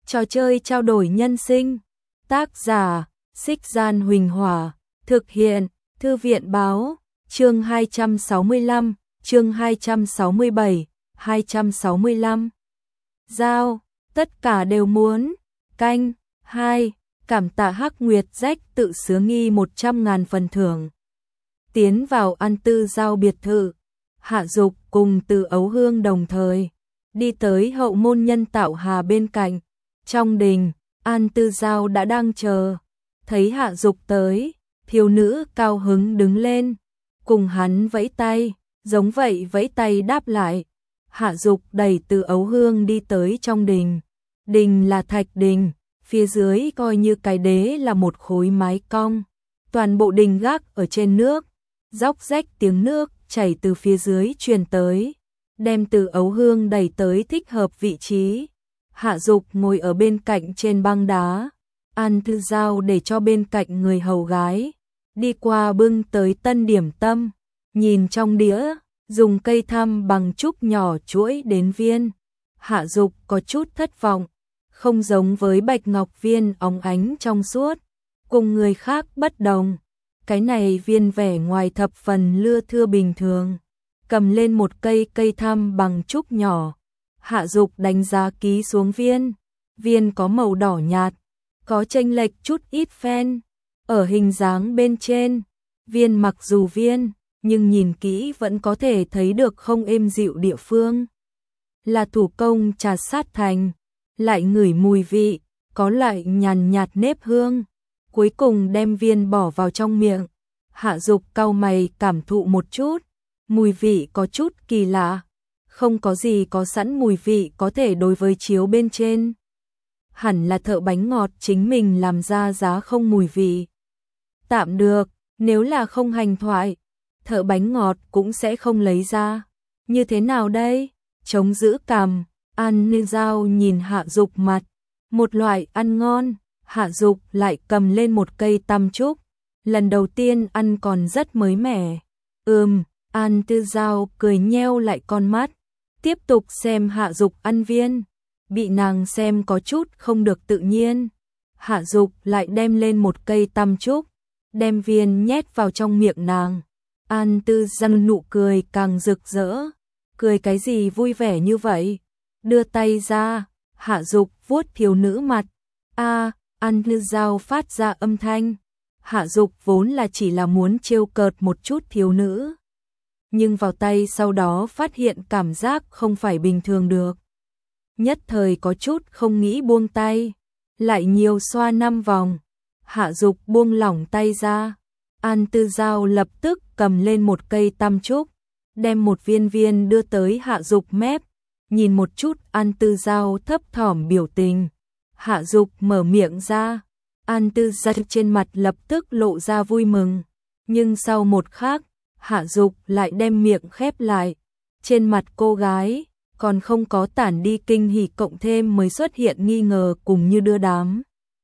Trò chơi trao đổi nhân sinh. Tác giả: Xích Gian Huỳnh Hỏa. Thực hiện: Thư viện Báo. Chương 265, chương 267, 265. Giao, tất cả đều muốn. Canh 2. Cảm tạ Hắc Nguyệt Rách tự sướng nghi 100.000 phần thưởng. Tiến vào An Tư Giao biệt thự, Hạ Dục cùng Từ Ấu Hương đồng thời đi tới hậu môn nhân tạo hà bên cạnh. Trong đình, An Tư Giao đã đang chờ. Thấy Hạ Dục tới, thiếu nữ cao hứng đứng lên, cùng hắn vẫy tay, giống vậy vẫy tay đáp lại. Hạ Dục đẩy Từ Ấu Hương đi tới trong đình. Đình là thạch đình, phía dưới coi như cái đế là một khối mái cong. Toàn bộ đình gác ở trên nước, róc rách tiếng nước chảy từ phía dưới truyền tới, đem Từ Ấu Hương đẩy tới thích hợp vị trí. Hạ Dục ngồi ở bên cạnh trên băng đá. An Tư Giao để cho bên cạnh người hầu gái đi qua bưng tới tân điểm tâm, nhìn trong đĩa, dùng cây thăm bằng trúc nhỏ chuỗi đến viên. Hạ Dục có chút thất vọng, không giống với bạch ngọc viên óng ánh trong suốt, cùng người khác bất đồng. Cái này viên vẻ ngoài thập phần lưa thưa bình thường. Cầm lên một cây thăm bằng trúc nhỏ, Hạ Dục đánh giá ký xuống viên. Viên có màu đỏ nhạt, có chênh lệch chút ít phen. Ở hình dáng bên trên, viên mặc dù viên, nhưng nhìn kỹ vẫn có thể thấy được không êm dịu địa phương. Là thủ công trà sát thành, lại ngửi mùi vị, có loại nhàn nhạt nếp hương. Cuối cùng đem viên bỏ vào trong miệng. Hạ Dục cau mày cảm thụ một chút, mùi vị có chút kỳ lạ, không có gì có sẵn mùi vị có thể đối với chiếu bên trên. Hẳn là thợ bánh ngọt chính mình làm ra giá không mùi vị. Tạm được, nếu là không hành thoại, thợ bánh ngọt cũng sẽ không lấy ra. Như thế nào đây? Chống giữ cằm, An Tư Giao nhìn Hạ Dục mặt. Một loại ăn ngon. Hạ Dục lại cầm lên một cây tăm trúc. Lần đầu tiên ăn còn rất mới mẻ. An Tư Giao cười nheo lại con mắt, tiếp tục xem Hạ Dục ăn viên. Bị nàng xem có chút không được tự nhiên. Hạ Dục lại đem lên một cây tăm trúc, đem viên nhét vào trong miệng nàng. An Tư Giao nụ cười càng rực rỡ. Cười cái gì vui vẻ như vậy? Đưa tay ra, Hạ Dục vuốt thiếu nữ mặt. An Tư Giao phát ra âm thanh. Hạ Dục vốn là chỉ là muốn trêu cợt một chút thiếu nữ, nhưng vào tay sau đó phát hiện cảm giác không phải bình thường được. Nhất thời có chút không nghĩ buông tay, lại nhiều xoa 5 vòng. Hạ Dục buông lỏng tay ra. An Tư Giao lập tức cầm lên một cây tăm trúc, đem một viên viên đưa tới Hạ Dục mép. Nhìn một chút An Tư Giao thấp thỏm biểu tình, Hạ Dục mở miệng ra. An Tư Giao trên mặt lập tức lộ ra vui mừng, nhưng sau một khắc, Hạ Dục lại đem miệng khép lại. Trên mặt cô gái còn không có tản đi kinh hỉ, cộng thêm mới xuất hiện nghi ngờ cùng như đưa đám,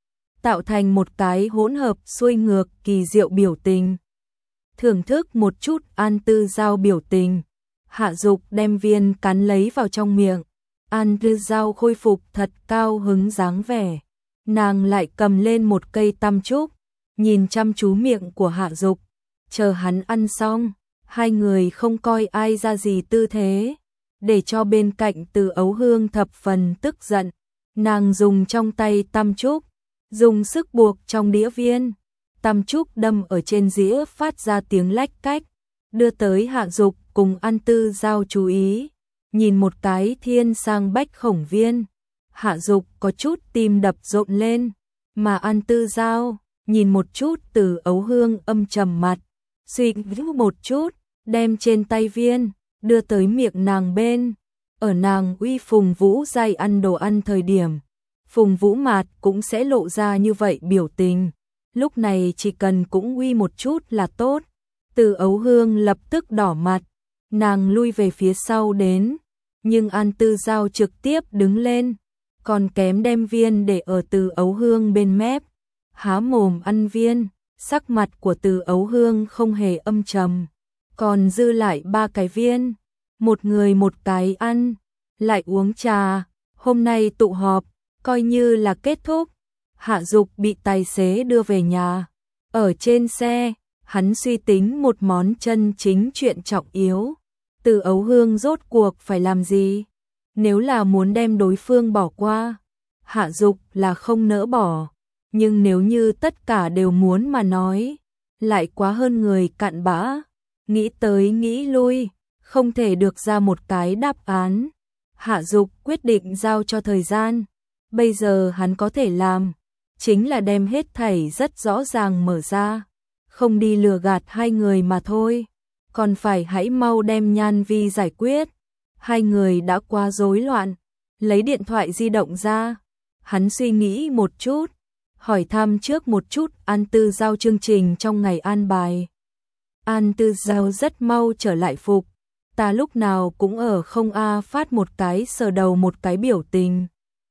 tạo thành một cái hỗn hợp xuôi ngược kỳ diệu biểu tình. Thưởng thức một chút An Tư Giao biểu tình, Hạ Dục đem viên cắn lấy vào trong miệng. An Tư Giao khôi phục thật cao hứng dáng vẻ. Nàng lại cầm lên một cây tăm trúc, nhìn chăm chú miệng của Hạ Dục. Chờ hắn ăn xong, hai người không coi ai ra gì tư thế, để cho bên cạnh Từ Ấu Hương thập phần tức giận. Nàng dùng trong tay tăm trúc, dùng sức buộc trong đĩa viên. Tăm trúc đâm ở trên dĩa phát ra tiếng lách cách, đưa tới Hạ Dục cùng An Tư Giao chú ý. Nhìn một cái thiên sang bách khổng viên, Hạ Dục có chút tim đập rộn lên, mà An Tư Giao nhìn một chút Từ Ấu Hương âm trầm mặt, suy nghĩ một chút, đem trên tay viên đưa tới miệng nàng bên. Ở nàng uy Phùng Vũ Giai ăn đồ ăn thời điểm, Phùng Vũ Mạt cũng sẽ lộ ra như vậy biểu tình. Lúc này chỉ cần cũng uy một chút là tốt. Từ Ấu Hương lập tức đỏ mặt, nàng lui về phía sau đến, nhưng An Tư Giao trực tiếp đứng lên, còn kém đem viên để ở Từ Ấu Hương bên mép, há mồm ăn viên. Sắc mặt của Từ Ấu Hương không hề âm trầm, còn dư lại 3 cái viên, một người một cái ăn, lại uống trà. Hôm nay tụ họp, Coi như là kết thúc, Hạ Dục bị tài xế đưa về nhà. Ở trên xe, hắn suy tính một món chân chính chuyện trọng yếu. Từ Ấu Hương rốt cuộc phải làm gì? Nếu là muốn đem đối phương bỏ qua, Hạ Dục là không nỡ bỏ. Nhưng nếu như tất cả đều muốn mà nói, lại quá hơn người cặn bã. Nghĩ tới nghĩ lui, không thể được ra một cái đáp án. Hạ Dục quyết định giao cho thời gian. Bây giờ hắn có thể làm, chính là đem hết thảy rất rõ ràng mở ra. Không đi lừa gạt hai người mà thôi. Còn phải hãy mau đem Nhan Vi giải quyết. Hai người đã quá rối loạn. Lấy điện thoại di động ra. Hắn suy nghĩ một chút. Hỏi thăm trước một chút An Tư Giao chương trình trong ngày an bài. An Tư Giao rất mau trở lại phục. Ta lúc nào cũng ở không a phát một cái sờ đầu một cái biểu tình.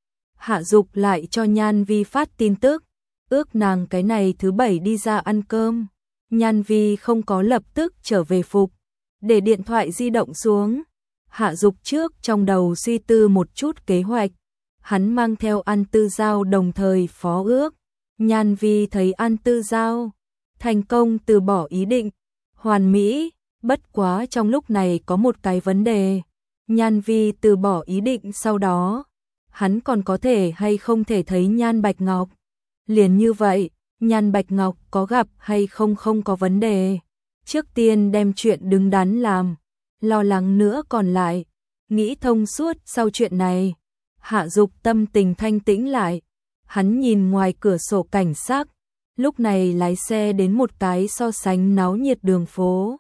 Hạ Dục lại cho Nhan Vi phát tin tức. Ước nàng cái này thứ bảy đi ra ăn cơm. Nhan Vi không có lập tức trở về phục. Để điện thoại di động xuống. Hạ Dục trước trong đầu suy tư một chút kế hoạch. Hắn mang theo An Tư Giao đồng thời phó ước. Nhan Vi thấy An Tư Giao thành công từ bỏ ý định. Hoàn mỹ, bất quá trong lúc này có một cái vấn đề. Nhan Vi từ bỏ ý định sau đó. Hắn còn có thể hay không thể thấy Nhan Bạch Ngọc. Liền như vậy, Nhan Bạch Ngọc có gặp hay không không có vấn đề. Trước tiên đem chuyện đứng đắn làm. Lo lắng nữa còn lại. Nghĩ thông suốt sau chuyện này. Hạ Dục tâm tình thanh tĩnh lại. Hắn nhìn ngoài cửa sổ cảnh sắc. Lúc này lái xe đến một cái so sánh náo nhiệt đường phố.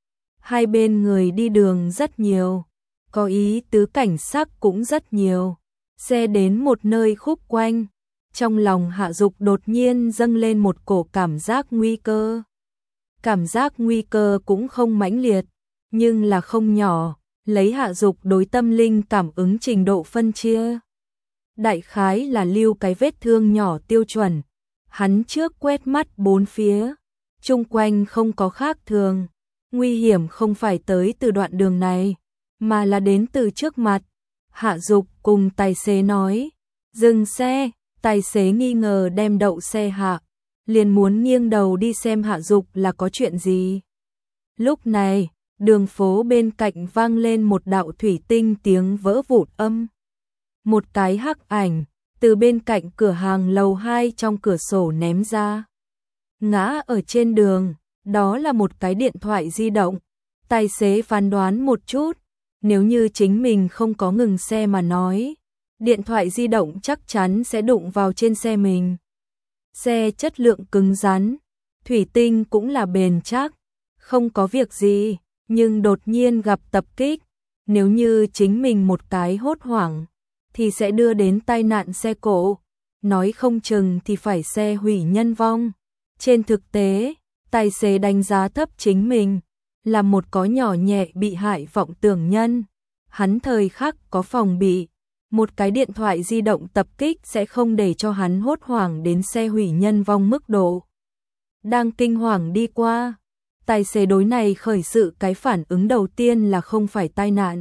Hai bên người đi đường rất nhiều. Có ý tứ cảnh sắc cũng rất nhiều. Xe đến một nơi khúc quanh. Trong lòng Hạ Dục đột nhiên dâng lên một cổ cảm giác nguy cơ. Cảm giác nguy cơ cũng không mãnh liệt, nhưng là không nhỏ. Lấy Hạ Dục đối tâm linh cảm ứng trình độ phân chia. Đại khái là lưu cái vết thương nhỏ tiêu chuẩn. Hắn trước quét mắt bốn phía. Chung quanh không có khác thường. Nguy hiểm không phải tới từ đoạn đường này, mà là đến từ trước mặt. Hạ Dục cùng tài xế nói. Dừng xe. Tài xế nghi ngờ đem đậu xe hạ. Liền muốn nghiêng đầu đi xem Hạ Dục là có chuyện gì. Lúc này, đường phố bên cạnh vang lên một đạo thủy tinh tiếng vỡ vụn âm. Một cái hắc ảnh, từ bên cạnh cửa hàng lầu 2 trong cửa sổ ném ra. Ngã ở trên đường, đó là một cái điện thoại di động. Tài xế phán đoán một chút, nếu như chính mình không có ngừng xe mà nói, điện thoại di động chắc chắn sẽ đụng vào trên xe mình. Xe chất lượng cứng rắn, thủy tinh cũng là bền chắc, không có việc gì, nhưng đột nhiên gặp tập kích, nếu như chính mình một cái hốt hoảng, thì sẽ đưa đến tai nạn xe cộ, nói không chừng thì phải xe hủy nhân vong. Trên thực tế, tài xế đánh giá thấp chính mình, là một có nhỏ nhẹ bị hại vọng tưởng nhân. Hắn thời khắc có phòng bị, một cái điện thoại di động tập kích sẽ không để cho hắn hốt hoảng đến xe hủy nhân vong mức độ. Đang kinh hoàng đi qua, tài xế đối này khởi sự cái phản ứng đầu tiên là không phải tai nạn,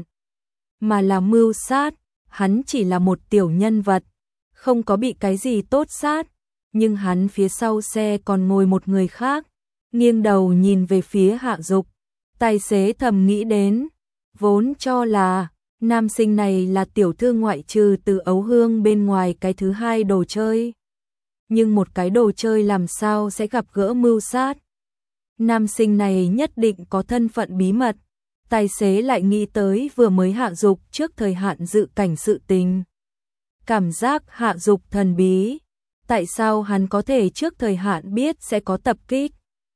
mà là mưu sát. Hắn chỉ là một tiểu nhân vật, không có bị cái gì tốt sát, nhưng hắn phía sau xe còn ngồi một người khác, nghiêng đầu nhìn về phía Hạ Dục. Tài xế thầm nghĩ đến, vốn cho là nam sinh này là tiểu thư ngoại trừ từ Ấu Hương bên ngoài cái thứ hai đồ chơi. Nhưng một cái đồ chơi làm sao sẽ gặp gỡ mưu sát? Nam sinh này nhất định có thân phận bí mật. Tài xế lại nghĩ tới vừa mới Hạ Dục trước thời hạn dự cảnh sự tình. Cảm giác Hạ Dục thần bí. Tại sao hắn có thể trước thời hạn biết sẽ có tập kích?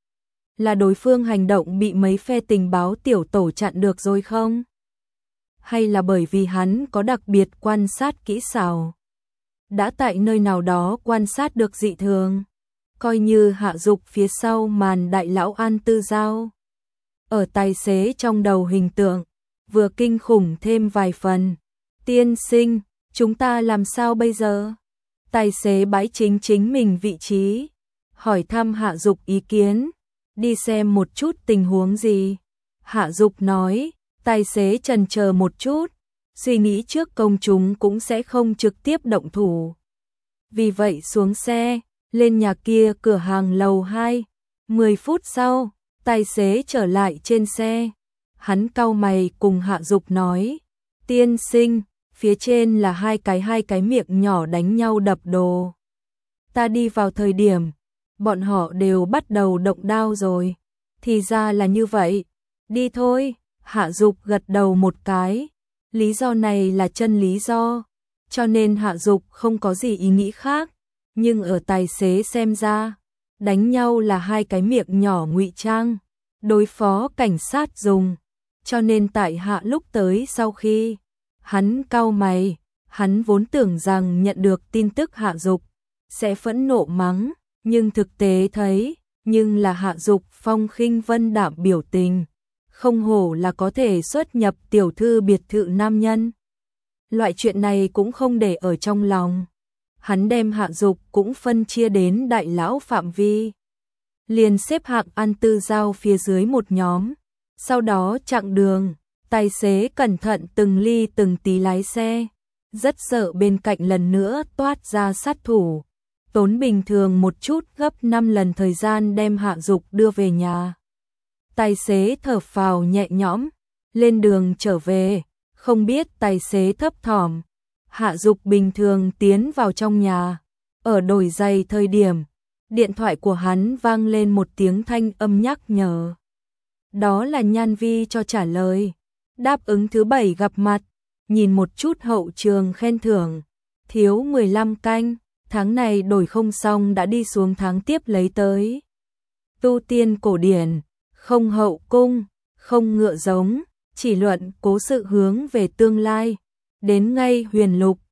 Là đối phương hành động bị mấy phe tình báo tiểu tổ chặn được rồi không? Hay là bởi vì hắn có đặc biệt quan sát kỹ xảo? Đã tại nơi nào đó quan sát được dị thường? Coi như Hạ Dục phía sau màn đại lão An Tư Giao. Ở tài xế trong đầu hình tượng, vừa kinh khủng thêm vài phần. Tiên sinh, chúng ta làm sao bây giờ? Tài xế bãi chính mình vị trí, hỏi thăm Hạ Dục ý kiến, đi xem một chút tình huống gì. Hạ Dục nói, tài xế chần chờ một chút, suy nghĩ trước công chúng cũng sẽ không trực tiếp động thủ, Vì vậy xuống xe, lên nhà kia cửa hàng lầu 2. 10 phút sau, tài xế trở lại trên xe. Hắn cau mày cùng Hạ Dục nói, tiên sinh, phía trên là hai cái miệng nhỏ đánh nhau đập đồ. Ta đi vào thời điểm, bọn họ đều bắt đầu động đao rồi. Thì ra là như vậy, đi thôi. Hạ Dục gật đầu một cái, lý do này là chân lý do, cho nên Hạ Dục không có gì ý nghĩ khác, nhưng ở tài xế xem ra, đánh nhau là hai cái miệng nhỏ ngụy trang, đối phó cảnh sát dùng, cho nên tại Hạ lúc tới sau khi hắn cau mày, hắn vốn tưởng rằng nhận được tin tức Hạ Dục sẽ phẫn nộ mắng, nhưng thực tế thấy, nhưng là Hạ Dục phong khinh vân đạm biểu tình, không hổ là có thể xuất nhập tiểu thư biệt thự nam nhân. Loại chuyện này cũng không để ở trong lòng. Hắn đem Hạ Dục cũng phân chia đến đại lão phạm vi. Liền xếp hạng ăn tư giao phía dưới một nhóm. Sau đó chặng đường, tài xế cẩn thận từng ly từng tí lái xe. Rất sợ bên cạnh lần nữa toát ra sát thủ. Tốn bình thường một chút gấp 5 lần thời gian đem Hạ Dục đưa về nhà. Tài xế thở phào nhẹ nhõm, lên đường trở về, không biết tài xế thấp thỏm. Hạ Dục bình thường tiến vào trong nhà, ở đổi giày thời điểm, điện thoại của hắn vang lên một tiếng thanh âm nhắc nhở. Đó là Nhan Vi cho trả lời, đáp ứng thứ 7 gặp mặt, nhìn một chút hậu trường khen thưởng, thiếu 15 canh, tháng này đổi không xong đã đi xuống tháng tiếp lấy tới. Tu tiên cổ điển, không hậu cung, không ngựa giống, chỉ luận cố sự hướng về tương lai, đến ngay huyền lục,